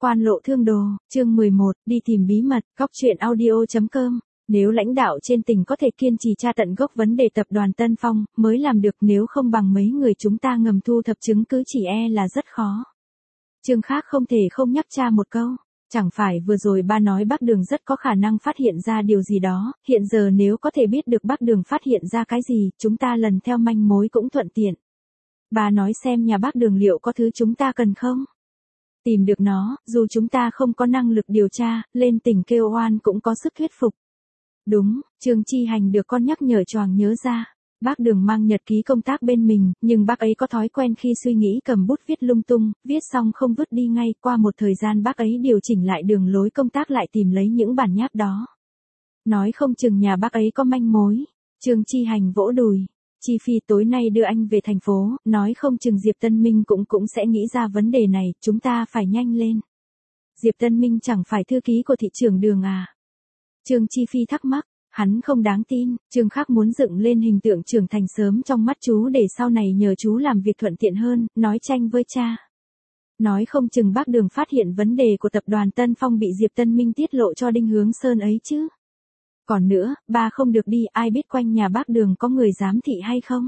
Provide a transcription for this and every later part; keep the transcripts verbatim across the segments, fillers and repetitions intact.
Quan lộ thương đồ, chương mười một, đi tìm bí mật, góc truyện audio.com. Nếu lãnh đạo trên tỉnh có thể kiên trì tra tận gốc vấn đề tập đoàn Tân Phong, mới làm được, nếu không bằng mấy người chúng ta ngầm thu thập chứng cứ chỉ e là rất khó. Trương Khác không thể không nhắc cha một câu. Chẳng phải vừa rồi ba nói bác Đường rất có khả năng phát hiện ra điều gì đó, hiện giờ nếu có thể biết được bác Đường phát hiện ra cái gì, chúng ta lần theo manh mối cũng thuận tiện. Ba nói xem nhà bác Đường liệu có thứ chúng ta cần không? Tìm được nó, dù chúng ta không có năng lực điều tra, lên tỉnh kêu oan cũng có sức thuyết phục. Đúng, Trương Chi Hành được con nhắc nhở choàng nhớ ra. Bác Đường mang nhật ký công tác bên mình, nhưng bác ấy có thói quen khi suy nghĩ cầm bút viết lung tung, viết xong không vứt đi ngay, qua một thời gian bác ấy điều chỉnh lại đường lối công tác lại tìm lấy những bản nháp đó. Nói không chừng nhà bác ấy có manh mối. Trương Chi Hành vỗ đùi. Chi Phi tối nay đưa anh về thành phố, nói không chừng Diệp Tân Minh cũng cũng sẽ nghĩ ra vấn đề này, chúng ta phải nhanh lên. Diệp Tân Minh chẳng phải thư ký của thị trưởng Đường à? Trương Chi Phi thắc mắc. Hắn không đáng tin, Trương Khác muốn dựng lên hình tượng trưởng thành sớm trong mắt chú để sau này nhờ chú làm việc thuận tiện hơn, nói tranh với cha. Nói không chừng bác Đường phát hiện vấn đề của tập đoàn Tân Phong bị Diệp Tân Minh tiết lộ cho Đinh Hướng Sơn ấy chứ. Còn nữa, ba không được đi, ai biết quanh nhà bác Đường có người giám thị hay không?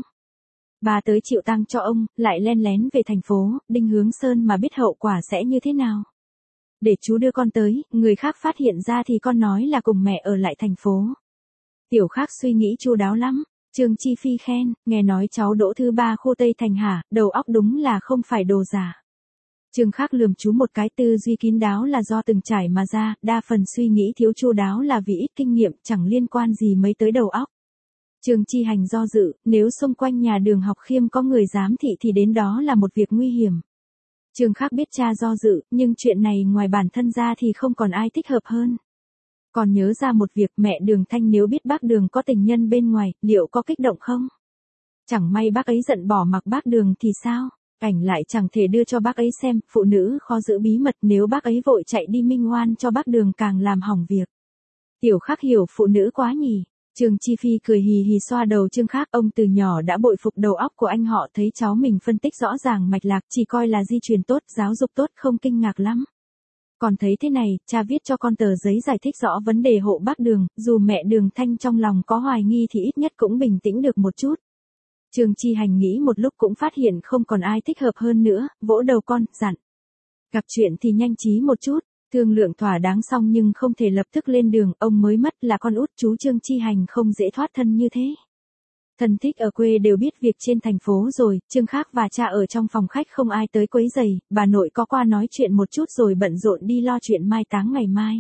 Ba tới chịu tang cho ông, lại len lén về thành phố, Đinh Hướng Sơn mà biết hậu quả sẽ như thế nào? Để chú đưa con tới, người khác phát hiện ra thì con nói là cùng mẹ ở lại thành phố. Tiểu Khác suy nghĩ chu đáo lắm. Trương Chi Phi khen, nghe nói cháu đỗ thứ ba khu Tây Thành hả, đầu óc đúng là không phải đồ giả. Trương Khác lườm chú một cái, tư duy kín đáo là do từng trải mà ra, đa phần suy nghĩ thiếu chu đáo là vì ít kinh nghiệm, chẳng liên quan gì mấy tới đầu óc. Trương Chi Hành do dự, nếu xung quanh nhà Đường Học Khiêm có người giám thị thì đến đó là một việc nguy hiểm. Trương Khác biết cha do dự, nhưng chuyện này ngoài bản thân ra thì không còn ai thích hợp hơn. Còn nhớ ra một việc, mẹ Đường Thanh nếu biết bác Đường có tình nhân bên ngoài, liệu có kích động không? Chẳng may bác ấy giận bỏ mặc bác Đường thì sao? Ảnh lại chẳng thể đưa cho bác ấy xem, phụ nữ khó giữ bí mật, nếu bác ấy vội chạy đi minh oan cho bác Đường càng làm hỏng việc. Tiểu Khác hiểu phụ nữ quá nhỉ. Trương Chi Phi cười hì hì xoa đầu Trương Khác, ông từ nhỏ đã bội phục đầu óc của anh họ, thấy cháu mình phân tích rõ ràng mạch lạc, chỉ coi là di truyền tốt, giáo dục tốt, không kinh ngạc lắm. Còn thấy thế này, cha viết cho con tờ giấy giải thích rõ vấn đề hộ bác Đường, dù mẹ Đường Thanh trong lòng có hoài nghi thì ít nhất cũng bình tĩnh được một chút. Trương Chi Hành nghĩ một lúc cũng phát hiện không còn ai thích hợp hơn nữa, vỗ đầu con, dặn. Gặp chuyện thì nhanh trí một chút, thương lượng thỏa đáng xong nhưng không thể lập tức lên đường, ông mới mất là con út chú Trương Chi Hành không dễ thoát thân như thế. Thân thích ở quê đều biết việc trên thành phố rồi, Trương Khác và cha ở trong phòng khách không ai tới quấy rầy, bà nội có qua nói chuyện một chút rồi bận rộn đi lo chuyện mai táng ngày mai.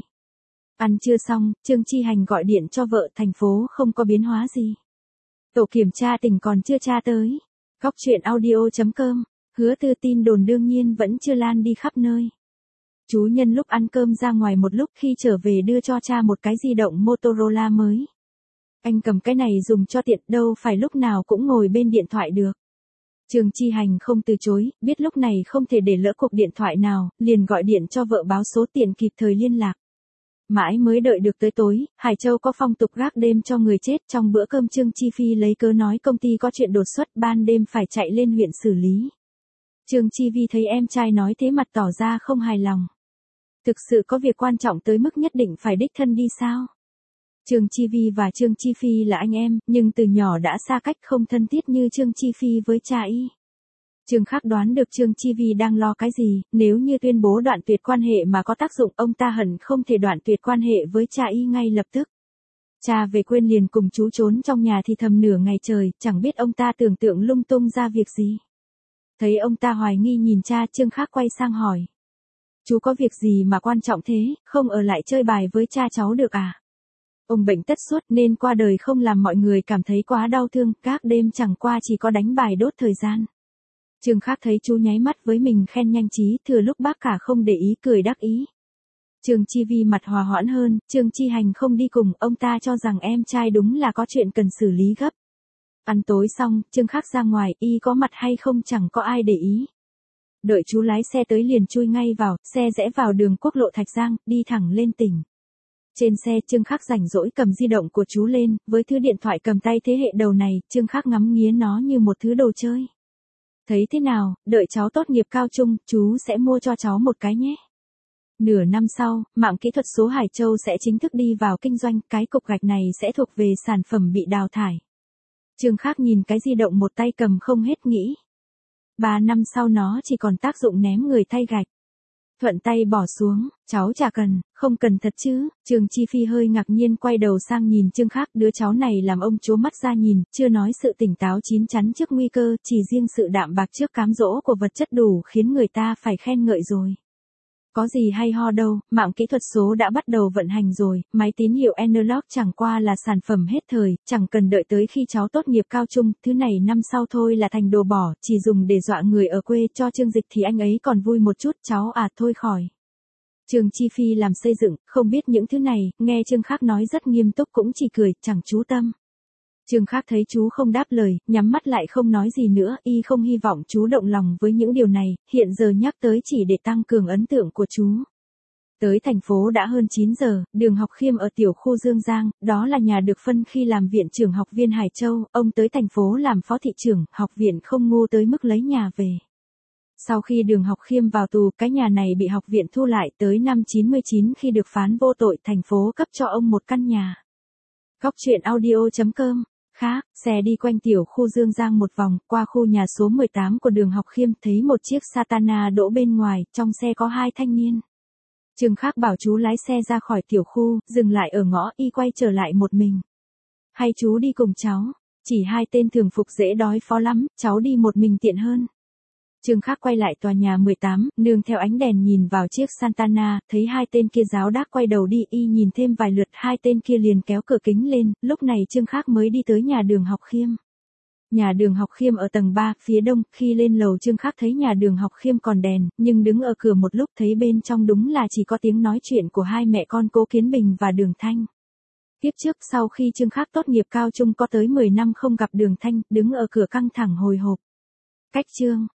Ăn trưa xong, Trương Chi Hành gọi điện cho vợ, thành phố không có biến hóa gì. Tổ kiểm tra tỉnh còn chưa tra tới. Góc truyện audio.com, Hứa Tư tin đồn đương nhiên vẫn chưa lan đi khắp nơi. Chú nhân lúc ăn cơm ra ngoài một lúc, khi trở về đưa cho cha một cái di động Motorola mới. Anh cầm cái này dùng cho tiện, đâu phải lúc nào cũng ngồi bên điện thoại được. Trương Chi Hành không từ chối, biết lúc này không thể để lỡ cuộc điện thoại nào, liền gọi điện cho vợ báo số tiền kịp thời liên lạc. Mãi mới đợi được tới tối, Hải Châu có phong tục gác đêm cho người chết, trong bữa cơm Trương Chi Phi lấy cớ nói công ty có chuyện đột xuất, ban đêm phải chạy lên huyện xử lý. Trương Chi Vi thấy em trai nói thế mặt tỏ ra không hài lòng. Thực sự có việc quan trọng tới mức nhất định phải đích thân đi sao? Trương Chi Vi và Trương Chi Phi là anh em, nhưng từ nhỏ đã xa cách, không thân thiết như Trương Chi Phi với cha y. Trương Khác đoán được Trương Chi Vi đang lo cái gì, nếu như tuyên bố đoạn tuyệt quan hệ mà có tác dụng, ông ta hẳn không thể đoạn tuyệt quan hệ với cha y ngay lập tức. Cha về quên liền cùng chú trốn trong nhà thì thầm nửa ngày trời, chẳng biết ông ta tưởng tượng lung tung ra việc gì. Thấy ông ta hoài nghi nhìn cha, Trương Khác quay sang hỏi. Chú có việc gì mà quan trọng thế, không ở lại chơi bài với cha cháu được à? Ông bệnh tất suốt nên qua đời không làm mọi người cảm thấy quá đau thương, các đêm chẳng qua chỉ có đánh bài đốt thời gian. Trương Khác thấy chú nháy mắt với mình khen nhanh trí, thừa lúc bác cả không để ý cười đắc ý. Trương Chi Vi mặt hòa hoãn hơn, Trương Chi Hành không đi cùng, ông ta cho rằng em trai đúng là có chuyện cần xử lý gấp. Ăn tối xong, Trương Khác ra ngoài, y có mặt hay không chẳng có ai để ý. Đợi chú lái xe tới liền chui ngay vào, xe rẽ vào đường quốc lộ Thạch Giang, đi thẳng lên tỉnh. Trên xe Trương Khác rảnh rỗi cầm di động của chú lên, với thứ điện thoại cầm tay thế hệ đầu này, Trương Khác ngắm nghía nó như một thứ đồ chơi. Thấy thế nào, đợi cháu tốt nghiệp cao trung, chú sẽ mua cho cháu một cái nhé. Nửa năm sau, mạng kỹ thuật số Hải Châu sẽ chính thức đi vào kinh doanh, cái cục gạch này sẽ thuộc về sản phẩm bị đào thải. Trương Khắc nhìn cái di động một tay cầm không hết nghĩ. Ba năm sau nó chỉ còn tác dụng ném người thay gạch. Thuận tay bỏ xuống, cháu chả cần, không cần thật chứ. Trường Chi Phi hơi ngạc nhiên quay đầu sang nhìn Trương Khắc, đứa cháu này làm ông chố mắt ra nhìn, chưa nói sự tỉnh táo chín chắn trước nguy cơ, chỉ riêng sự đạm bạc trước cám dỗ của vật chất đủ khiến người ta phải khen ngợi rồi. Có gì hay ho đâu, mạng kỹ thuật số đã bắt đầu vận hành rồi, máy tín hiệu analog chẳng qua là sản phẩm hết thời, chẳng cần đợi tới khi cháu tốt nghiệp cao trung, thứ này năm sau thôi là thành đồ bỏ, chỉ dùng để dọa người ở quê. Cho Trương Dịch thì anh ấy còn vui một chút, cháu à thôi khỏi. Trường Chi Phi làm xây dựng, không biết những thứ này, nghe Trương Khắc nói rất nghiêm túc cũng chỉ cười, chẳng chú tâm. Trương Khắc thấy chú không đáp lời, nhắm mắt lại không nói gì nữa, y không hy vọng chú động lòng với những điều này, hiện giờ nhắc tới chỉ để tăng cường ấn tượng của chú. Tới thành phố đã hơn chín giờ, Đường Học Khiêm ở tiểu khu Dương Giang, đó là nhà được phân khi làm viện trưởng học viên Hải Châu, ông tới thành phố làm phó thị trưởng, học viện không ngu tới mức lấy nhà về. Sau khi Đường Học Khiêm vào tù, cái nhà này bị học viện thu lại, tới năm chín mươi chín khi được phán vô tội, thành phố cấp cho ông một căn nhà. Góc truyện audio chấm com. Khác, xe đi quanh tiểu khu Dương Giang một vòng, qua khu nhà số mười tám của Đường Học Khiêm, thấy một chiếc Satana đỗ bên ngoài, trong xe có hai thanh niên. Trương Khắc bảo chú lái xe ra khỏi tiểu khu, dừng lại ở ngõ, y quay trở lại một mình. Hay chú đi cùng cháu, chỉ hai tên thường phục dễ đối phó lắm, cháu đi một mình tiện hơn. Trương Khắc quay lại tòa nhà mười tám, nương theo ánh đèn nhìn vào chiếc Santana, thấy hai tên kia giáo đác quay đầu đi, y nhìn thêm vài lượt, hai tên kia liền kéo cửa kính lên, lúc này Trương Khắc mới đi tới nhà Đường Học Khiêm. Nhà Đường Học Khiêm ở tầng ba, phía đông, khi lên lầu Trương Khắc thấy nhà Đường Học Khiêm còn đèn, nhưng đứng ở cửa một lúc thấy bên trong đúng là chỉ có tiếng nói chuyện của hai mẹ con Cố Kiến Bình và Đường Thanh. Tiếp trước sau khi Trương Khắc tốt nghiệp cao trung có tới mười năm không gặp Đường Thanh, đứng ở cửa căng thẳng hồi hộp. Cách Trương